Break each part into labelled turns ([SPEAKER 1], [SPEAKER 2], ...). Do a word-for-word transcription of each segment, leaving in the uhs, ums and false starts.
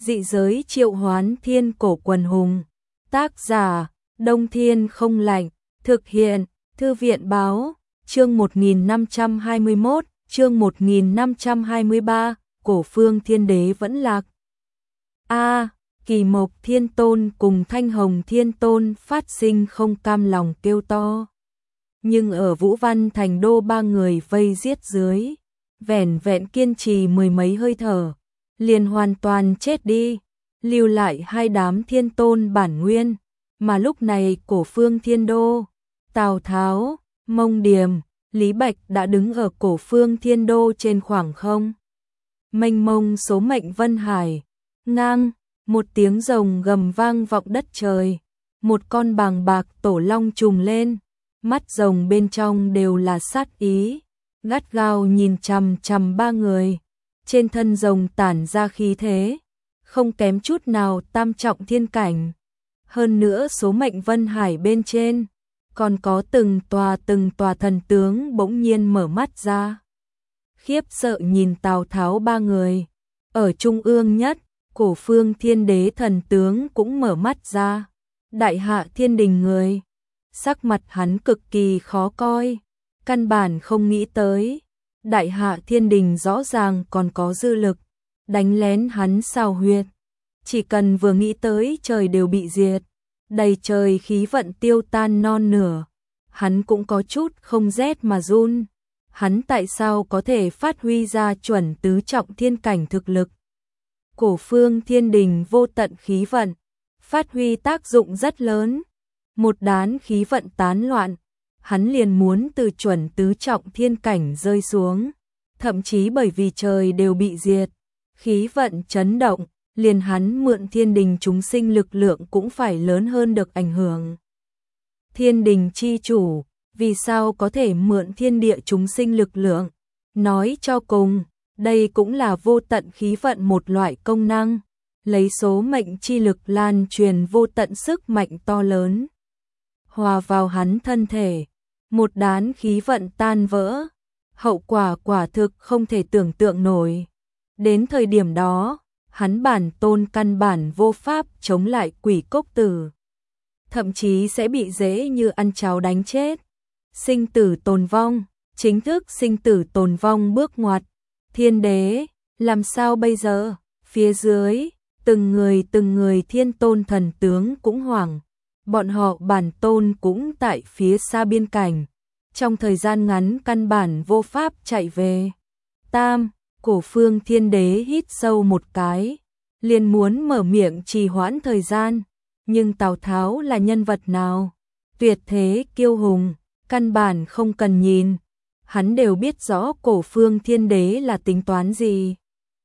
[SPEAKER 1] Dị giới triệu hoán thiên cổ quần hùng. Tác giả, Đông Thiên Không Lạnh. Thực hiện, Thư viện Báo. Chương một nghìn năm trăm hai mươi mốt, chương một nghìn năm trăm hai mươi ba, Cổ Phương Thiên Đế vẫn lạc. A, Kỳ Mộc Thiên Tôn cùng Thanh Hồng Thiên Tôn phát sinh không cam lòng kêu to. Nhưng ở Vũ Văn Thành Đô ba người vây giết dưới, vẻn vẹn kiên trì mười mấy hơi thở, liền hoàn toàn chết đi, lưu lại hai đám thiên tôn bản nguyên, mà lúc này Cổ Phương Thiên Đô, Tào Tháo, Mông Điềm, Lý Bạch đã đứng ở Cổ Phương Thiên Đô trên khoảng không. Mênh mông số mệnh vân hải, ngang, một tiếng rồng gầm vang vọng đất trời, một con bàng bạc tổ long trùng lên, mắt rồng bên trong đều là sát ý, gắt gao nhìn chằm chằm ba người, trên thân rồng tản ra khí thế, không kém chút nào tam trọng thiên cảnh. Hơn nữa số mệnh vân hải bên trên, còn có từng tòa từng tòa thần tướng bỗng nhiên mở mắt ra. Khiếp sợ nhìn Tào Tháo ba người, ở trung ương nhất, Cổ Phương Thiên Đế thần tướng cũng mở mắt ra. Đại hạ thiên đình người, sắc mặt hắn cực kỳ khó coi, căn bản không nghĩ tới, Đại hạ thiên đình rõ ràng còn có dư lực, đánh lén hắn xào huyệt. Chỉ cần vừa nghĩ tới trời đều bị diệt, đầy trời khí vận tiêu tan non nửa, hắn cũng có chút không rét mà run. Hắn tại sao có thể phát huy ra chuẩn tứ trọng thiên cảnh thực lực? Cổ Phương Thiên Đình vô tận khí vận, phát huy tác dụng rất lớn. Một đám khí vận tán loạn, hắn liền muốn từ chuẩn tứ trọng thiên cảnh rơi xuống. Thậm chí bởi vì trời đều bị diệt, khí vận chấn động, liền hắn mượn thiên đình chúng sinh lực lượng cũng phải lớn hơn được ảnh hưởng. Thiên đình chi chủ, vì sao có thể mượn thiên địa chúng sinh lực lượng? Nói cho cùng, đây cũng là vô tận khí vận một loại công năng, lấy số mệnh chi lực lan truyền vô tận sức mạnh to lớn. Hòa vào hắn thân thể, một đám khí vận tan vỡ, hậu quả quả thực không thể tưởng tượng nổi. Đến thời điểm đó, hắn bản tôn căn bản vô pháp chống lại quỷ cốc tử, thậm chí sẽ bị dễ như ăn cháo đánh chết. Sinh tử tồn vong, chính thức sinh tử tồn vong bước ngoặt. Thiên đế, làm sao bây giờ? Phía dưới, từng người từng người thiên tôn thần tướng cũng hoảng. Bọn họ bản tôn cũng tại phía xa biên cảnh, trong thời gian ngắn căn bản vô pháp chạy về. Tam, Cổ Phương Thiên Đế hít sâu một cái, liền muốn mở miệng trì hoãn thời gian, nhưng Tào Tháo là nhân vật nào? Tuyệt thế kiêu hùng, căn bản không cần nhìn, hắn đều biết rõ Cổ Phương Thiên Đế là tính toán gì.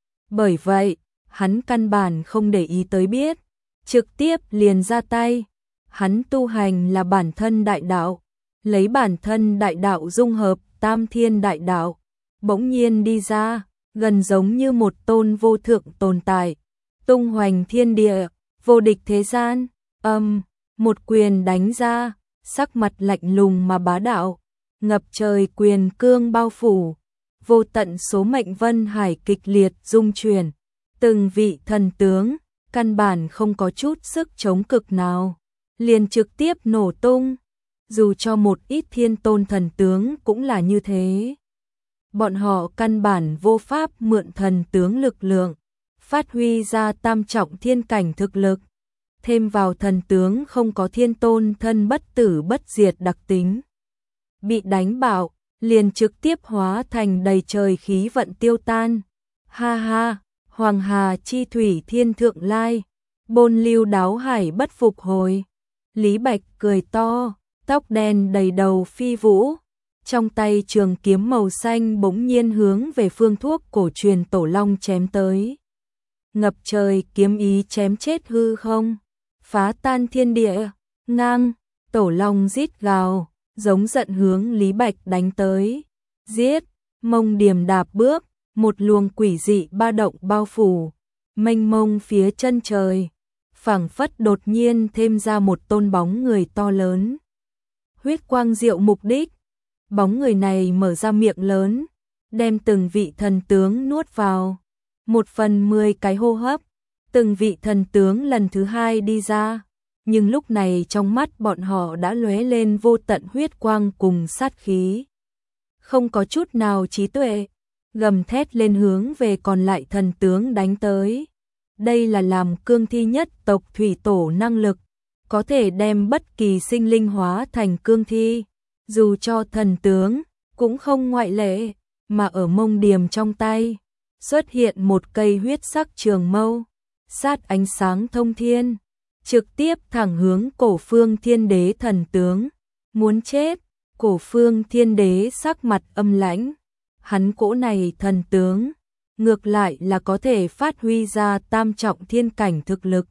[SPEAKER 1] Bởi vậy, hắn căn bản không để ý tới biết, trực tiếp liền ra tay. Hắn tu hành là bản thân đại đạo, lấy bản thân đại đạo dung hợp tam thiên đại đạo, bỗng nhiên đi ra, gần giống như một tôn vô thượng tồn tại, tung hoành thiên địa, vô địch thế gian. Âm, một quyền đánh ra, sắc mặt lạnh lùng mà bá đạo, ngập trời quyền cương bao phủ, vô tận số mệnh vân hải kịch liệt rung chuyển, từng vị thần tướng căn bản không có chút sức chống cực nào, liền trực tiếp nổ tung. Dù cho một ít thiên tôn thần tướng cũng là như thế. Bọn họ căn bản vô pháp mượn thần tướng lực lượng, phát huy ra tam trọng thiên cảnh thực lực. Thêm vào thần tướng không có thiên tôn thân bất tử bất diệt đặc tính. Bị đánh bạo, liền trực tiếp hóa thành đầy trời khí vận tiêu tan. Ha ha, Hoàng Hà chi thủy thiên thượng lai, bôn lưu đáo hải bất phục hồi. Lý Bạch cười to, tóc đen đầy đầu phi vũ, trong tay trường kiếm màu xanh bỗng nhiên hướng về phương thuốc cổ truyền tổ long chém tới. Ngập trời kiếm ý chém chết hư không, phá tan thiên địa, ngang, tổ long rít gào, giống giận hướng Lý Bạch đánh tới. Giết, Mông Điềm đạp bước, một luồng quỷ dị ba động bao phủ, mênh mông phía chân trời, phảng phất đột nhiên thêm ra một tôn bóng người to lớn. Huyết quang diệu mục đích, bóng người này mở ra miệng lớn, đem từng vị thần tướng nuốt vào. Một phần mười cái hô hấp, Từng vị thần tướng lần thứ hai đi ra, nhưng lúc này trong mắt bọn họ đã lóe lên vô tận huyết quang cùng sát khí. Không có chút nào trí tuệ, gầm thét lên hướng về còn lại thần tướng đánh tới. Đây là làm cương thi nhất tộc thủy tổ năng lực, có thể đem bất kỳ sinh linh hóa thành cương thi, dù cho thần tướng, cũng không ngoại lệ, mà ở mông điềm trong tay, xuất hiện một cây huyết sắc trường mâu, sát ánh sáng thông thiên, trực tiếp thẳng hướng Cổ Phương Thiên Đế thần tướng, muốn chết. Cổ Phương Thiên Đế sắc mặt âm lãnh, hắn cỗ này thần tướng, ngược lại là có thể phát huy ra tam trọng thiên cảnh thực lực.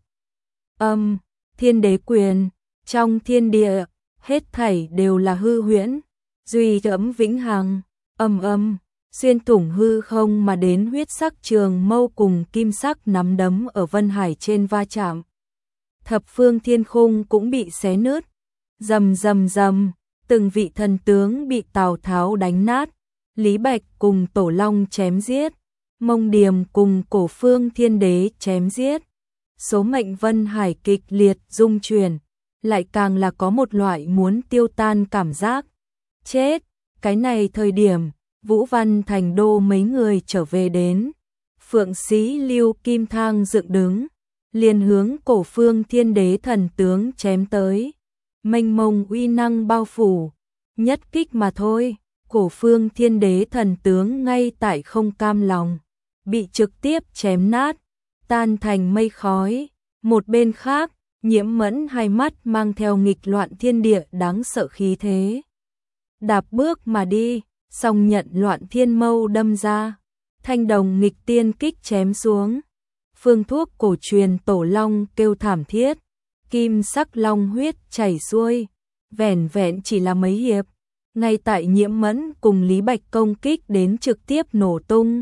[SPEAKER 1] Âm, thiên đế quyền, trong thiên địa, hết thảy đều là hư huyễn, duy ấm vĩnh hằng, âm âm, xuyên thủng hư không mà đến huyết sắc trường mâu cùng kim sắc nắm đấm ở Vân Hải trên va chạm. Thập phương thiên khung cũng bị xé nứt, rầm rầm rầm, từng vị thần tướng bị Tào Tháo đánh nát, Lý Bạch cùng Tổ Long chém giết, Mông Điềm cùng Cổ Phương Thiên Đế chém giết. Số mệnh Vân Hải kịch liệt rung chuyển, lại càng là có một loại muốn tiêu tan cảm giác. Chết, cái này thời điểm, Vũ Văn Thành Đô mấy người trở về đến. Phượng Sĩ Lưu Kim Thang dựng đứng, liền hướng Cổ Phương Thiên Đế thần tướng chém tới. Mênh mông uy năng bao phủ, nhất kích mà thôi, Cổ Phương Thiên Đế thần tướng ngay tại không cam lòng, bị trực tiếp chém nát, tan thành mây khói. Một bên khác, Nhiễm Mẫn hai mắt mang theo nghịch loạn thiên địa đáng sợ khí thế. Đạp bước mà đi, song nhận loạn thiên mâu đâm ra, thanh đồng nghịch tiên kích chém xuống. Phương thuốc cổ truyền Tổ Long kêu thảm thiết, kim sắc long huyết chảy xuôi, vẻn vẹn chỉ là mấy hiệp, ngay tại Nhiễm Mẫn cùng Lý Bạch công kích đến trực tiếp nổ tung.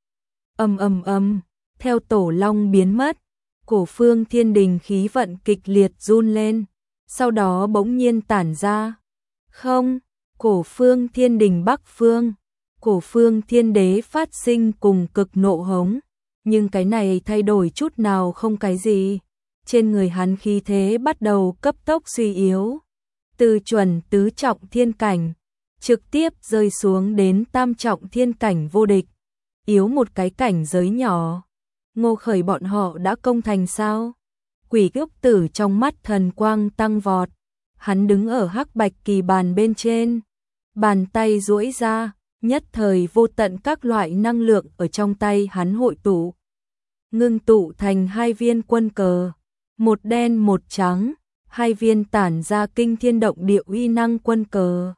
[SPEAKER 1] Ầm ầm ầm, theo Tổ Long biến mất, Cổ Phương Thiên Đình khí vận kịch liệt run lên, sau đó bỗng nhiên tản ra. Không, Cổ Phương Thiên Đình Bắc phương, Cổ Phương Thiên Đế phát sinh cùng cực nộ hống, nhưng cái này thay đổi chút nào không cái gì. Trên người hắn khí thế bắt đầu cấp tốc suy yếu, từ chuẩn tứ trọng thiên cảnh, trực tiếp rơi xuống đến tam trọng thiên cảnh vô địch, yếu một cái cảnh giới nhỏ. Ngô Khởi bọn họ đã công thành sao? Quỷ Cốc Tử trong mắt thần quang tăng vọt, hắn đứng ở hắc bạch kỳ bàn bên trên, bàn tay duỗi ra, nhất thời vô tận các loại năng lượng ở trong tay hắn hội tụ, ngưng tụ thành hai viên quân cờ, một đen một trắng, hai viên tản ra kinh thiên động địa uy năng quân cờ.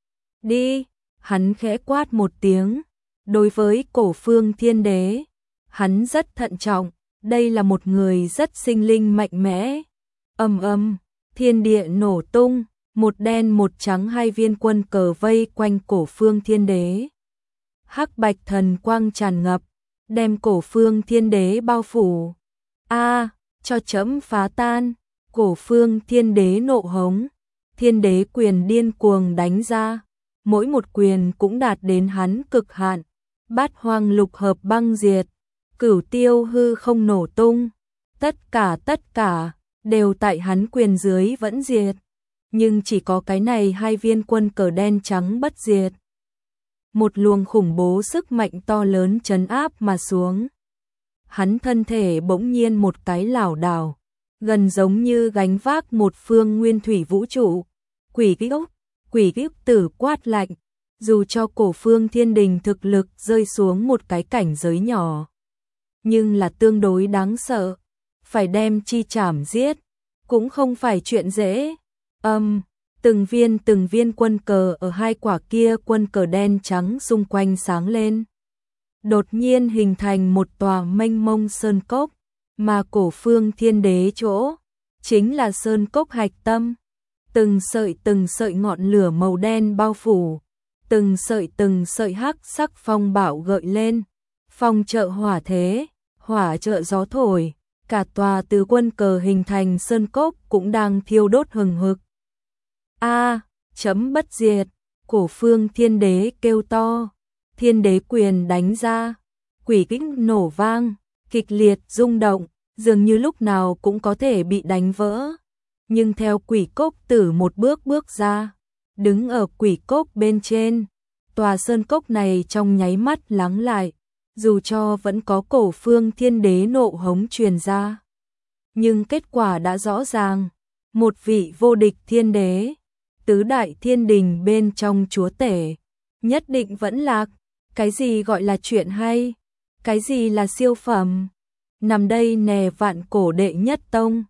[SPEAKER 1] Đi, hắn khẽ quát một tiếng, đối với Cổ Phương Thiên Đế, hắn rất thận trọng, đây là một người rất sinh linh mạnh mẽ. Ầm ầm, thiên địa nổ tung, một đen một trắng hai viên quân cờ vây quanh Cổ Phương Thiên Đế. Hắc bạch thần quang tràn ngập, đem Cổ Phương Thiên Đế bao phủ. A, cho chấm phá tan. Cổ Phương Thiên Đế nộ hống, Thiên Đế quyền điên cuồng đánh ra, mỗi một quyền cũng đạt đến hắn cực hạn. Bát hoang lục hợp băng diệt, cửu tiêu hư không nổ tung, tất cả tất cả đều tại hắn quyền dưới vẫn diệt, nhưng chỉ có cái này hai viên quân cờ đen trắng bất diệt. Một luồng khủng bố sức mạnh to lớn trấn áp mà xuống. Hắn thân thể bỗng nhiên một cái lảo đảo, gần giống như gánh vác một phương nguyên thủy vũ trụ. Quỷ Cốc, Quỷ Cốc Tử quát lạnh, dù cho Cổ Phương Thiên Đình thực lực rơi xuống một cái cảnh giới nhỏ, nhưng là tương đối đáng sợ, phải đem chi chảm giết, cũng không phải chuyện dễ. Âm, um, từng viên từng viên quân cờ ở hai quả kia quân cờ đen trắng xung quanh sáng lên, đột nhiên hình thành một tòa mênh mông sơn cốc, mà Cổ Phương Thiên Đế chỗ chính là sơn cốc hạch tâm, từng sợi từng sợi ngọn lửa màu đen bao phủ, từng sợi từng sợi hắc sắc phong bạo gợi lên, phong trợ hỏa thế, hỏa trợ gió thổi, cả tòa từ quân cờ hình thành sơn cốc cũng đang thiêu đốt hừng hực. A, chấm bất diệt, Cổ Phương Thiên Đế kêu to, Thiên Đế quyền đánh ra, quỷ kích nổ vang, kịch liệt rung động, dường như lúc nào cũng có thể bị đánh vỡ. Nhưng theo quỷ cốc tử một bước bước ra, đứng ở quỷ cốc bên trên, tòa sơn cốc này trong nháy mắt lắng lại, dù cho vẫn có cổ phương thiên đế nộ hống truyền ra. Nhưng kết quả đã rõ ràng, một vị vô địch thiên đế, tứ đại thiên đình bên trong chúa tể, nhất định vẫn lạc. Cái gì gọi là chuyện hay? Cái gì là siêu phẩm? Nằm đây nè vạn cổ đệ nhất tông,